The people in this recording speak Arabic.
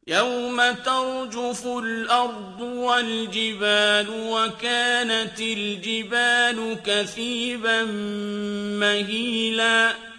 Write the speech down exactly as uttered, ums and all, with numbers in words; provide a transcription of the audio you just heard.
يوم ترجف الأرض والجبال وكانت الجبال كثيبا مهيلا